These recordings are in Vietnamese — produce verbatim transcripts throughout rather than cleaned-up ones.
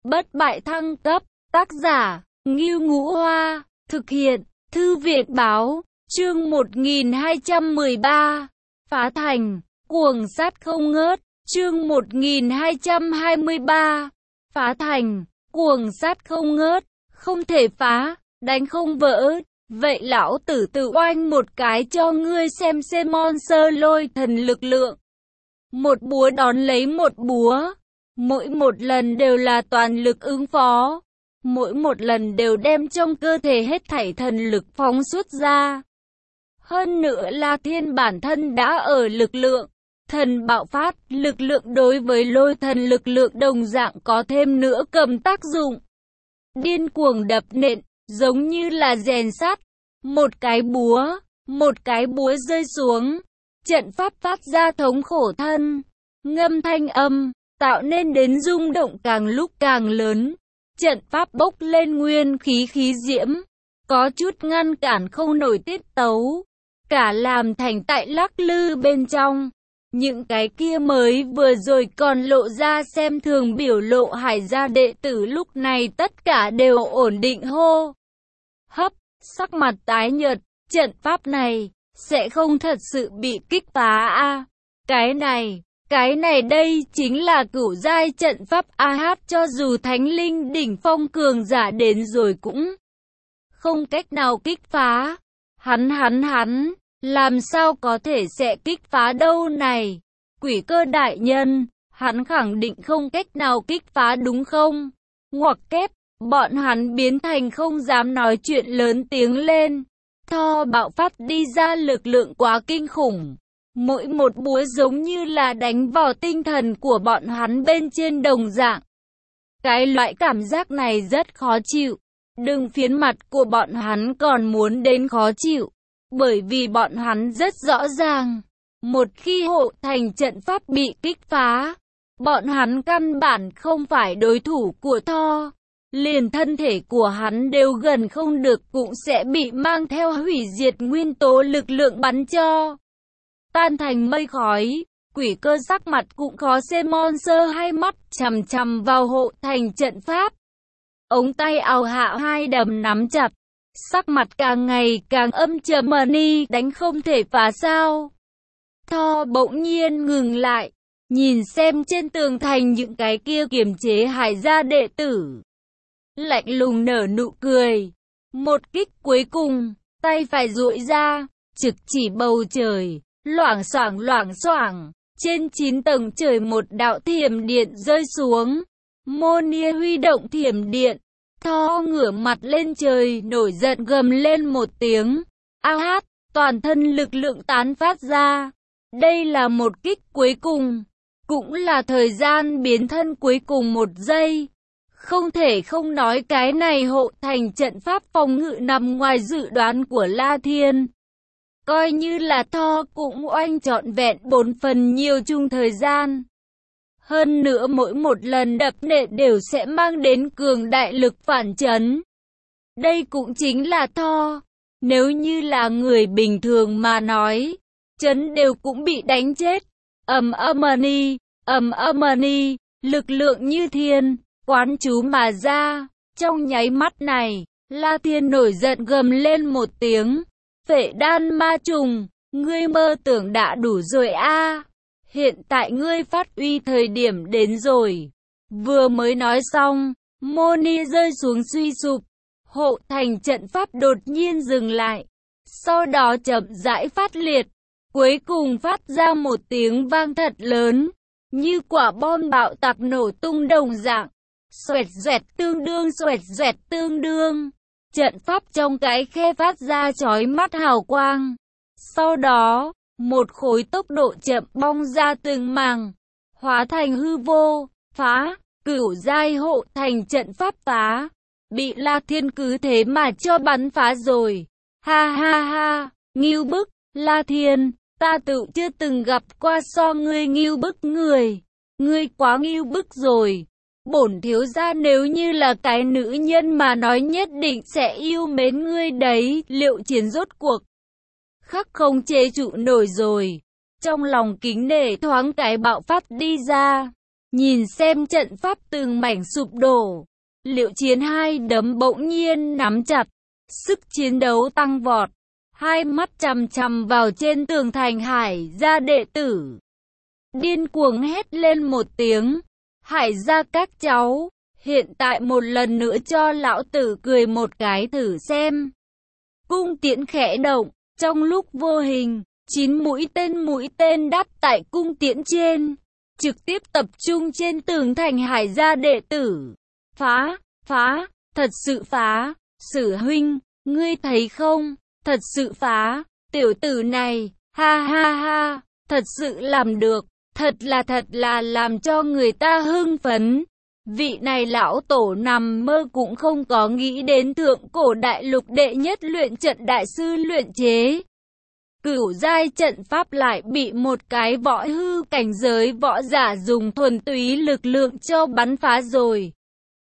Bất bại thăng cấp, tác giả, Ngưu Ngũ Hoa, thực hiện, Thư viện Báo, chương một nghìn hai trăm mười ba, phá thành, cuồng sát không ngớt, chương một nghìn hai trăm hai mươi ba, phá thành, cuồng sát không ngớt, không thể phá, đánh không vỡ. Vậy lão tử tự oanh một cái cho ngươi xem xem monster lôi thần lực lượng. Một búa đón lấy một búa, mỗi một lần đều là toàn lực ứng phó, mỗi một lần đều đem trong cơ thể hết thảy thần lực phóng xuất ra. Hơn nữa La Thiên bản thân đã ở lực lượng, thần bạo phát, lực lượng đối với lôi thần lực lượng đồng dạng có thêm nữa cầm tác dụng. Điên cuồng đập nện, giống như là rèn sắt, một cái búa, một cái búa rơi xuống, trận pháp phát ra thống khổ thân, ngâm thanh âm, tạo nên đến rung động càng lúc càng lớn, trận pháp bốc lên nguyên khí khí diễm, có chút ngăn cản không nổi tiết tấu, cả làm thành tại lắc lư bên trong. Những cái kia mới vừa rồi còn lộ ra xem thường biểu lộ Hải gia đệ tử lúc này tất cả đều ổn định hô hấp, sắc mặt tái nhợt, trận pháp này sẽ không thật sự bị kích phá a à. Cái này, cái này đây chính là cửu giai trận pháp a hát, cho dù thánh linh đỉnh phong cường giả đến rồi cũng không cách nào kích phá. Hắn hắn hắn, làm sao có thể sẽ kích phá đâu này? Quỷ cơ đại nhân, hắn khẳng định không cách nào kích phá đúng không? Ngoặc kép, bọn hắn biến thành không dám nói chuyện lớn tiếng lên. Tho bạo phát đi ra lực lượng quá kinh khủng. Mỗi một búa giống như là đánh vào tinh thần của bọn hắn bên trên đồng dạng. Cái loại cảm giác này rất khó chịu. Đừng phiến mặt của bọn hắn còn muốn đến khó chịu. Bởi vì bọn hắn rất rõ ràng. Một khi hộ thành trận pháp bị kích phá, bọn hắn căn bản không phải đối thủ của Tho. Liền thân thể của hắn đều gần không được cũng sẽ bị mang theo hủy diệt nguyên tố lực lượng bắn cho tan thành mây khói. Quỷ cơ sắc mặt cũng khó xem monster hai mắt chằm chằm vào hộ thành trận pháp. Ống tay áo hạ hai đầm nắm chặt, sắc mặt càng ngày càng âm trầm. Money đánh không thể phá sao? Tho bỗng nhiên ngừng lại, nhìn xem trên tường thành những cái kia kiềm chế Hải gia đệ tử. Lạnh lùng nở nụ cười. Một kích cuối cùng, tay phải duỗi ra, trực chỉ bầu trời, loảng xoảng loảng xoảng, trên chín tầng trời một đạo thiểm điện rơi xuống. Monier huy động thiểm điện, Tho ngửa mặt lên trời nổi giận gầm lên một tiếng. A hát, toàn thân lực lượng tán phát ra. Đây là một kích cuối cùng, cũng là thời gian biến thân cuối cùng một giây. Không thể không nói cái này hộ thành trận pháp phòng ngự nằm ngoài dự đoán của La Thiên. Coi như là Tho cũng oanh trọn vẹn bốn phần nhiều chung thời gian. Hơn nữa mỗi một lần đập nện đều sẽ mang đến cường đại lực phản chấn. Đây cũng chính là Tho. Nếu như là người bình thường mà nói, chấn đều cũng bị đánh chết. Ầm âm-ni, ầm âm-ni, lực lượng như thiên, quán chú mà ra. Trong nháy mắt này, La Thiên nổi giận gầm lên một tiếng. Phệ đan ma trùng, ngươi mơ tưởng đã đủ rồi a à. Hiện tại ngươi phát uy thời điểm đến rồi. Vừa mới nói xong, Moni rơi xuống suy sụp. Hộ thành trận pháp đột nhiên dừng lại. Sau đó chậm rãi phát liệt. Cuối cùng phát ra một tiếng vang thật lớn, như quả bom bạo tạc nổ tung đồng dạng. Xoẹt xoẹt tương đương, xoẹt xoẹt tương đương. Trận pháp trong cái khe phát ra chói mắt hào quang. Sau đó, một khối tốc độ chậm bong ra từng màng, hóa thành hư vô, phá, cửu giai hộ thành trận pháp phá. Bị La Thiên cứ thế mà cho bắn phá rồi. Ha ha ha, ngưu bức, La Thiên, ta tự chưa từng gặp qua so ngươi ngưu bức người. Ngươi quá ngưu bức rồi. Bổn thiếu gia nếu như là cái nữ nhân mà nói nhất định sẽ yêu mến ngươi đấy. Liệu chiến rốt cuộc khắc không chế trụ nổi rồi. Trong lòng kính nể thoáng cái bạo phát đi ra. Nhìn xem trận pháp từng mảnh sụp đổ, Liệu Chiến hai đấm bỗng nhiên nắm chặt, sức chiến đấu tăng vọt, hai mắt chằm chằm vào trên tường thành Hải gia đệ tử. Điên cuồng hét lên một tiếng, Hải gia các cháu, hiện tại một lần nữa cho lão tử cười một cái thử xem. Cung tiễn khẽ động, trong lúc vô hình, chín mũi tên mũi tên đắp tại cung tiễn trên, trực tiếp tập trung trên tường thành Hải gia đệ tử. Phá, phá, thật sự phá, Sử huynh, ngươi thấy không, thật sự phá, tiểu tử này, ha ha ha, thật sự làm được, thật là thật là làm cho người ta hưng phấn. Vị này lão tổ nằm mơ cũng không có nghĩ đến thượng cổ đại lục đệ nhất luyện trận đại sư luyện chế. Cửu giai trận pháp lại bị một cái võ hư cảnh giới võ giả dùng thuần túy lực lượng cho bắn phá rồi.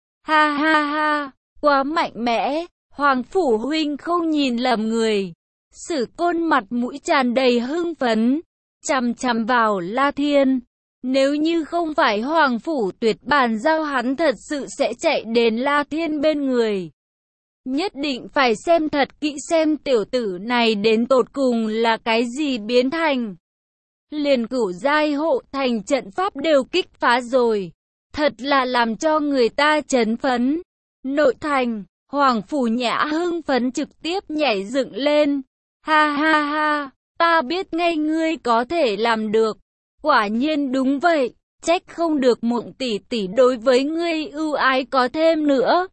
Ha ha ha, quá mạnh mẽ, Hoàng Phủ huynh không nhìn lầm người. Sử Côn mặt mũi tràn đầy hưng phấn, chằm chằm vào La Thiên. Nếu như không phải Hoàng Phủ tuyệt bàn giao hắn thật sự sẽ chạy đến La Thiên bên người. Nhất định phải xem thật kỹ xem tiểu tử này đến tột cùng là cái gì biến thành. Liền cửu giai hộ thành trận pháp đều kích phá rồi. Thật là làm cho người ta chấn phấn. Nội thành, Hoàng Phủ Nhã hưng phấn trực tiếp nhảy dựng lên. Ha ha ha, ta biết ngay ngươi có thể làm được. Quả nhiên đúng vậy, trách không được Mộng tỷ tỷ đối với ngươi ưu ái có thêm nữa.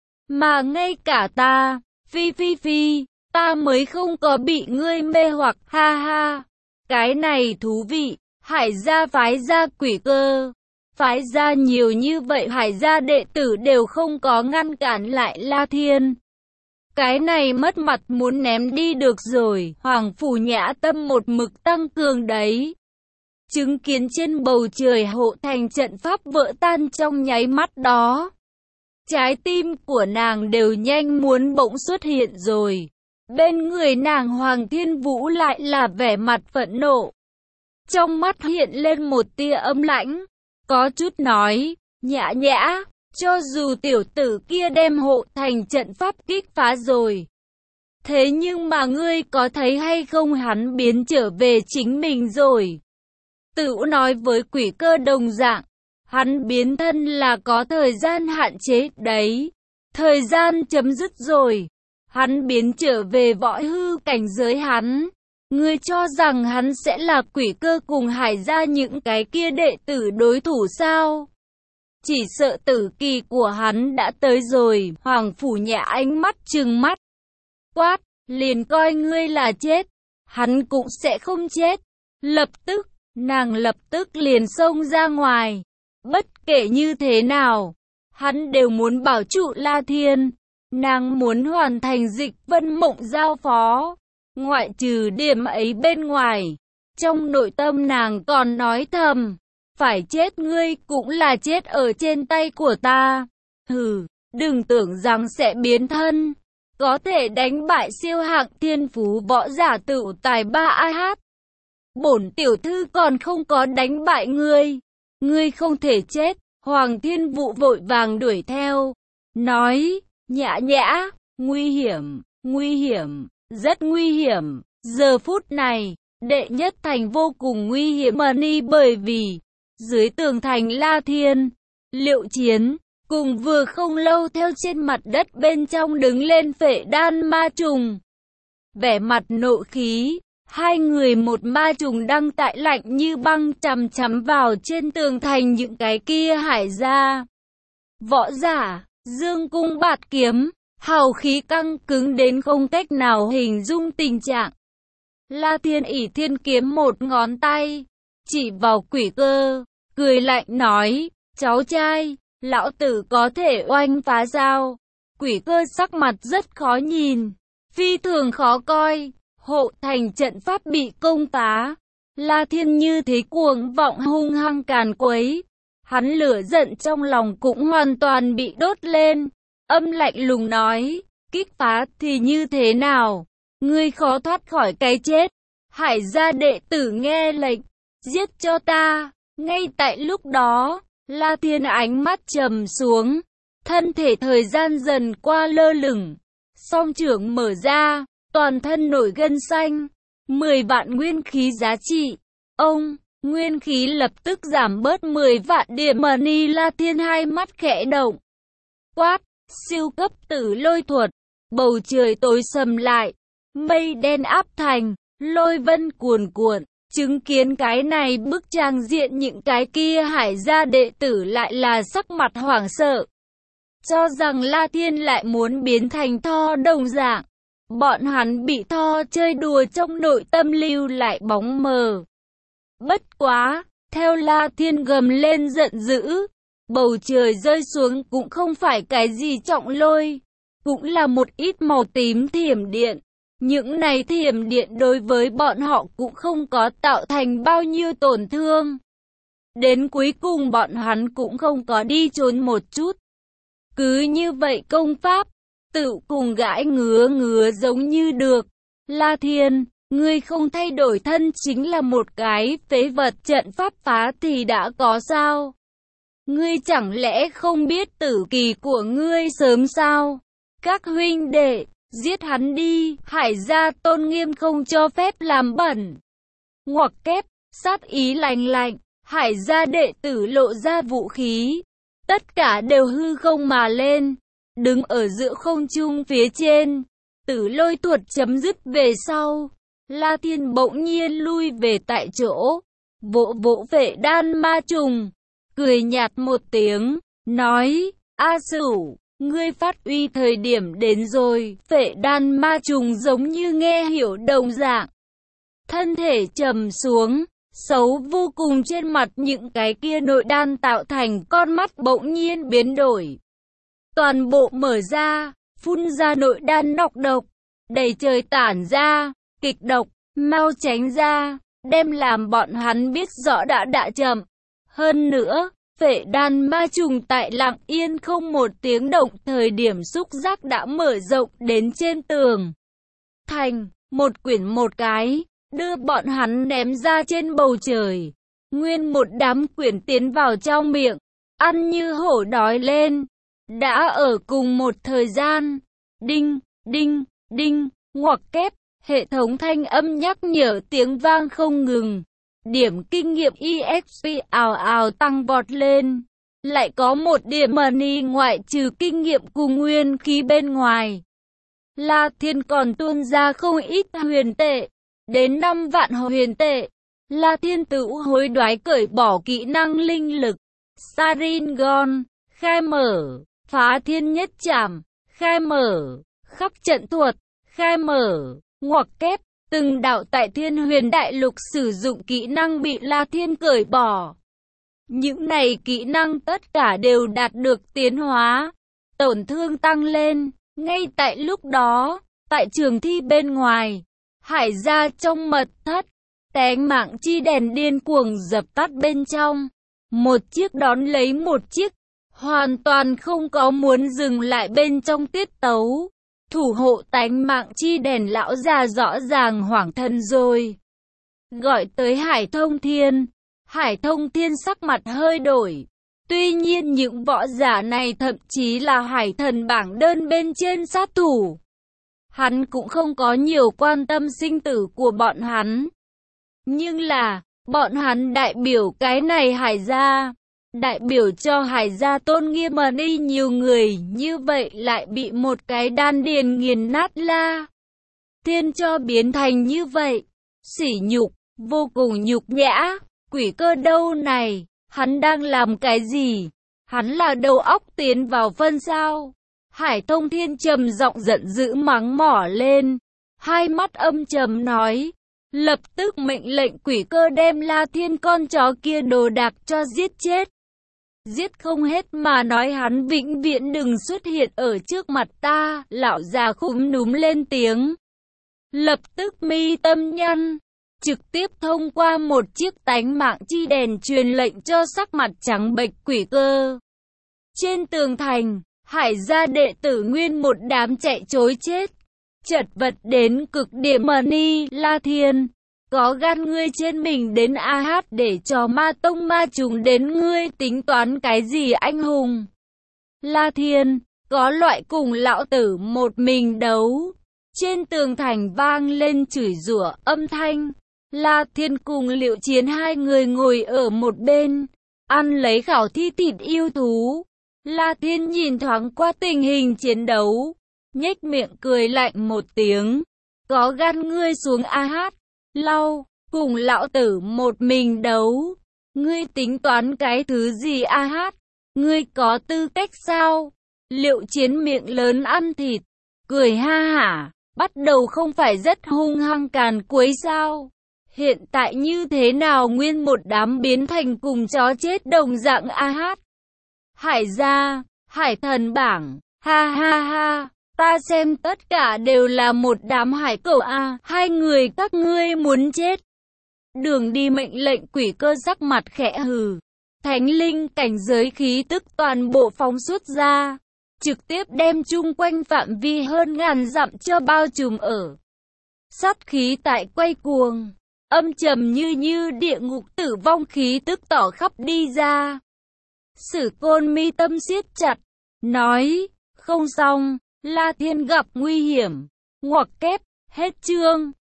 Mà ngay cả ta, phi phi phi, ta mới không có bị ngươi mê hoặc, ha ha. Cái này thú vị, Hải gia phái gia Quỷ Cơ. Phái gia nhiều như vậy Hải gia đệ tử đều không có ngăn cản lại La Thiên. Cái này mất mặt muốn ném đi được rồi, Hoàng Phủ Nhã tâm một mực tăng cường đấy. Chứng kiến trên bầu trời hộ thành trận pháp vỡ tan trong nháy mắt đó. Trái tim của nàng đều nhanh muốn bỗng xuất hiện rồi. Bên người nàng Hoàng Thiên Vũ lại là vẻ mặt phẫn nộ. Trong mắt hiện lên một tia âm lãnh. Có chút nói, Nhã Nhã, cho dù tiểu tử kia đem hộ thành trận pháp kích phá rồi. Thế nhưng mà ngươi có thấy hay không hắn biến trở về chính mình rồi. Tự nói với Quỷ Cơ đồng dạng, hắn biến thân là có thời gian hạn chế đấy. Thời gian chấm dứt rồi. Hắn biến trở về võ hư cảnh giới hắn. Ngươi cho rằng hắn sẽ là Quỷ Cơ cùng Hải gia những cái kia đệ tử đối thủ sao? Chỉ sợ tử kỳ của hắn đã tới rồi. Hoàng Phủ Nhã ánh mắt trừng mắt. Quát, liền coi ngươi là chết. Hắn cũng sẽ không chết. Lập tức, nàng lập tức liền xông ra ngoài. Bất kể như thế nào, hắn đều muốn bảo trụ La Thiên. Nàng muốn hoàn thành Dịch Vân Mộng giao phó. Ngoại trừ điểm ấy bên ngoài, trong nội tâm nàng còn nói thầm, phải chết ngươi cũng là chết ở trên tay của ta. Hừ, đừng tưởng rằng sẽ biến thân, có thể đánh bại siêu hạng thiên phú võ giả tựu tài ba a hát. Bổn tiểu thư còn không có đánh bại ngươi, ngươi không thể chết. Hoàng Thiên Vũ vội vàng đuổi theo, nói, Nhã Nhã, nguy hiểm, nguy hiểm. Rất nguy hiểm, giờ phút này, đệ nhất thành vô cùng nguy hiểm mà ni bởi vì, dưới tường thành La Thiên, Liệu Chiến, cùng vừa không lâu theo trên mặt đất bên trong đứng lên Phệ Đan ma trùng. Vẻ mặt nộ khí, hai người một ma trùng đang tại lạnh như băng chằm chằm vào trên tường thành những cái kia Hải gia. Võ giả, dương cung bạt kiếm. Hào khí căng cứng đến không cách nào hình dung tình trạng. La Thiên ỷ thiên kiếm một ngón tay, chỉ vào Quỷ Cơ, cười lạnh nói, cháu trai, lão tử có thể oanh phá sao? Quỷ Cơ sắc mặt rất khó nhìn, phi thường khó coi, hộ thành trận pháp bị công phá. La Thiên như thế cuồng vọng hung hăng càn quấy, hắn lửa giận trong lòng cũng hoàn toàn bị đốt lên. Âm lạnh lùng nói, kích phá thì như thế nào? Ngươi khó thoát khỏi cái chết. Hải gia đệ tử nghe lệnh, giết cho ta. Ngay tại lúc đó, La Thiên ánh mắt trầm xuống, thân thể thời gian dần qua lơ lửng, song trưởng mở ra, toàn thân nổi gân xanh, mười vạn nguyên khí giá trị. Ông, nguyên khí lập tức giảm bớt mười vạn điểm money. La Thiên hai mắt khẽ động, quát, siêu cấp tử lôi thuật. Bầu trời tối sầm lại, mây đen áp thành, lôi vân cuồn cuộn. Chứng kiến cái này bức trang diện, những cái kia Hải gia đệ tử lại là sắc mặt hoảng sợ, cho rằng La Thiên lại muốn biến thành Tho đồng dạng. Bọn hắn bị Tho chơi đùa, trong nội tâm lưu lại bóng mờ. Bất quá, theo La Thiên gầm lên giận dữ, bầu trời rơi xuống cũng không phải cái gì trọng lôi, cũng là một ít màu tím thiểm điện. Những này thiểm điện đối với bọn họ cũng không có tạo thành bao nhiêu tổn thương. Đến cuối cùng bọn hắn cũng không có đi trốn một chút. Cứ như vậy công pháp, tự cùng gãi ngứa ngứa giống như được. La Thiên, ngươi không thay đổi thân chính là một cái phế vật, trận pháp phá thì đã có sao? Ngươi chẳng lẽ không biết tử kỳ của ngươi sớm sao? Các huynh đệ, giết hắn đi, Hải gia tôn nghiêm không cho phép làm bẩn. Ngoặc kép, sát ý lạnh lạnh, Hải gia đệ tử lộ ra vũ khí. Tất cả đều hư không mà lên, đứng ở giữa không trung phía trên. Tử lôi thuật chấm dứt về sau, La Thiên bỗng nhiên lui về tại chỗ, vỗ vỗ vệ đan ma trùng, cười nhạt một tiếng, nói, A Sửu, ngươi phát uy thời điểm đến rồi. Vệ đan ma trùng giống như nghe hiểu đồng dạng, thân thể trầm xuống, xấu vô cùng, trên mặt những cái kia nội đan tạo thành con mắt bỗng nhiên biến đổi. Toàn bộ mở ra, phun ra nội đan nọc độc, đầy trời tản ra, kịch độc, mau tránh ra, đem làm bọn hắn biết rõ đã đã chậm. Hơn nữa, vệ đan ma trùng tại lặng yên không một tiếng động thời điểm xúc giác đã mở rộng đến trên tường thành, một quyển một cái, đưa bọn hắn ném ra trên bầu trời. Nguyên một đám quyển tiến vào trong miệng, ăn như hổ đói lên. Đã ở cùng một thời gian, đinh, đinh, đinh, ngoặc kép, hệ thống thanh âm nhắc nhở tiếng vang không ngừng. Điểm kinh nghiệm e ích pê ào ào tăng vọt lên. Lại có một điểm money ngoại trừ kinh nghiệm cùng nguyên khí bên ngoài. La Thiên còn tuôn ra không ít huyền tệ, đến năm vạn huyền tệ. La Thiên tự hối đoái cởi bỏ kỹ năng linh lực, Sharingan, khai mở, phá thiên nhất trảm, khai mở, khắc trận thuật, khai mở, ngoặc kép. Từng đạo tại Thiên Huyền Đại Lục sử dụng kỹ năng bị La Thiên cởi bỏ. Những này kỹ năng tất cả đều đạt được tiến hóa, tổn thương tăng lên. Ngay tại lúc đó, tại trường thi bên ngoài, Hải gia trong mật thất, tánh mạng chi đèn điên cuồng dập tắt bên trong. Một chiếc đón lấy một chiếc, hoàn toàn không có muốn dừng lại bên trong tiết tấu. Thủ hộ tánh mạng chi đèn lão già rõ ràng hoảng thân rồi. Gọi tới Hải Thông Thiên. Hải Thông Thiên sắc mặt hơi đổi. Tuy nhiên những võ giả này thậm chí là hải thần bảng đơn bên trên sát thủ. Hắn cũng không có nhiều quan tâm sinh tử của bọn hắn. Nhưng là, bọn hắn đại biểu cái này Hải gia. Đại biểu cho Hải gia tôn nghiêm mà đi, nhiều người như vậy lại bị một cái đan điền nghiền nát. La Thiên cho biến thành như vậy, sỉ nhục, vô cùng nhục nhã. Quỷ cơ đâu này, hắn đang làm cái gì? Hắn là đầu óc tiến vào phân sao? Hải Thông Thiên trầm giọng giận dữ mắng mỏ lên, hai mắt âm trầm nói, lập tức mệnh lệnh quỷ cơ đem La Thiên con chó kia đồ đạc cho giết chết. Giết không hết mà nói hắn vĩnh viễn đừng xuất hiện ở trước mặt ta. Lão già khúm núm lên tiếng, lập tức mi tâm nhăn, trực tiếp thông qua một chiếc tánh mạng chi đèn truyền lệnh cho sắc mặt trắng bệch quỷ cơ. Trên tường thành, Hải gia đệ tử nguyên một đám chạy trối chết, chật vật đến cực điểm. Money, La Thiên, có gan ngươi trên mình đến A Hát để cho ma tông ma chúng đến ngươi tính toán cái gì anh hùng? La Thiên, có loại cùng lão tử một mình đấu. Trên tường thành vang lên chửi rủa âm thanh. La Thiên cùng Liệu Chiến hai người ngồi ở một bên, ăn lấy khảo thi thịt yêu thú. La Thiên nhìn thoáng qua tình hình chiến đấu, nhếch miệng cười lạnh một tiếng. Có gan ngươi xuống A Hát, lau, cùng lão tử một mình đấu. Ngươi tính toán cái thứ gì A Hát? Ngươi có tư cách sao? Liệu Chiến miệng lớn ăn thịt, cười ha hả, bắt đầu không phải rất hung hăng càn quấy sao? Hiện tại như thế nào nguyên một đám biến thành cùng chó chết đồng dạng A Hát? Hải gia, hải thần bảng, ha ha ha, ta xem tất cả đều là một đám hải cẩu a, hai người các ngươi muốn chết. Đường Đi mệnh lệnh Quỷ Cơ sắc mặt khẽ hừ, thánh linh cảnh giới khí tức toàn bộ phóng xuất ra, trực tiếp đem chung quanh phạm vi hơn ngàn dặm cho bao trùm ở. Sát khí tại quay cuồng, âm trầm như như địa ngục tử vong khí tức tỏ khắp đi ra. Sử Côn mi tâm siết chặt, nói, không xong, La Thiên gặp nguy hiểm, ngoặc kép, hết chương.